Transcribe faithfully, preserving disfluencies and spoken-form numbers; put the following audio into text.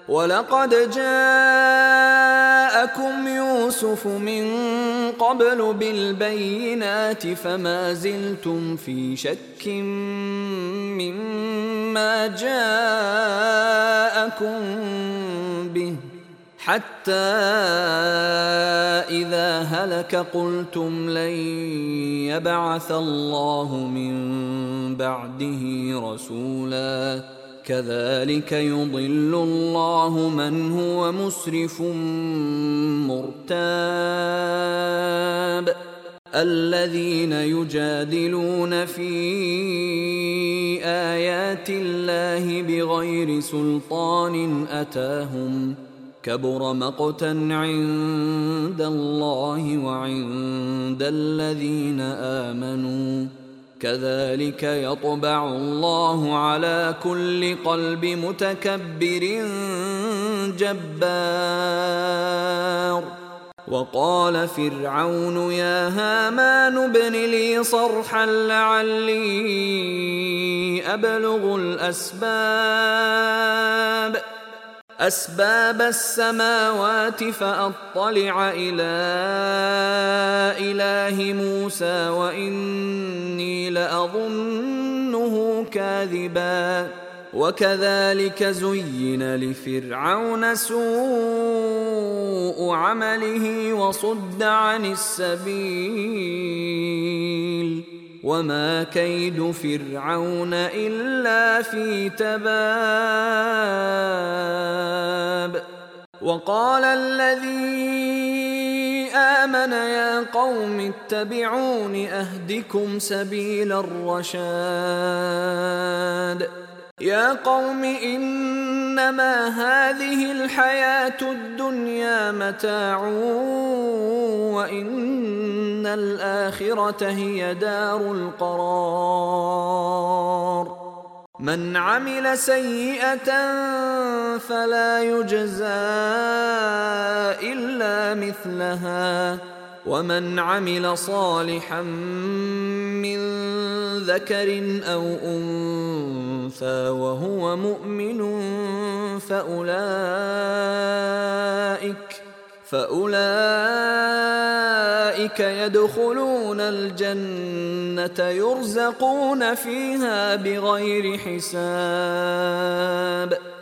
ولقد جاءكم يوسف من قبل بالبينات فما زلتم في شك مما جاءكم به حتى إذا هلك قلتم لن يبعث الله من بعده رسولا كذلك يضل الله من هو مسرف مرتاب الذين يجادلون في آيات الله بغير سلطان أتاهم كبر مقتا عند الله وعند الذين آمنوا كذلك يطبع الله على كل قلب متكبر جبار. وقال فرعون يا هامان ابن لي صرحا لعلي أبلغ الأسباب أسباب السماوات فأطلع إلى إله موسى وإني لأظنه كاذبا. وكذلك زين لفرعون سوء عمله وصد عن السبيل وما كيد فرعون إلا في تباب. وقال الذي آمن يا قوم اتبعون أهدكم سبيل الرشاد. يا قوم إنما هذه الحياة الدنيا متاع وإن الآخرة هي دار القرار. من عمل سيئة فلا يجزى إلا مثلها ومن عمل صالحا من ذكر أو أنثى وهو مؤمن فأولئك فأولئك يدخلون الجنة يرزقون فيها بغير حساب.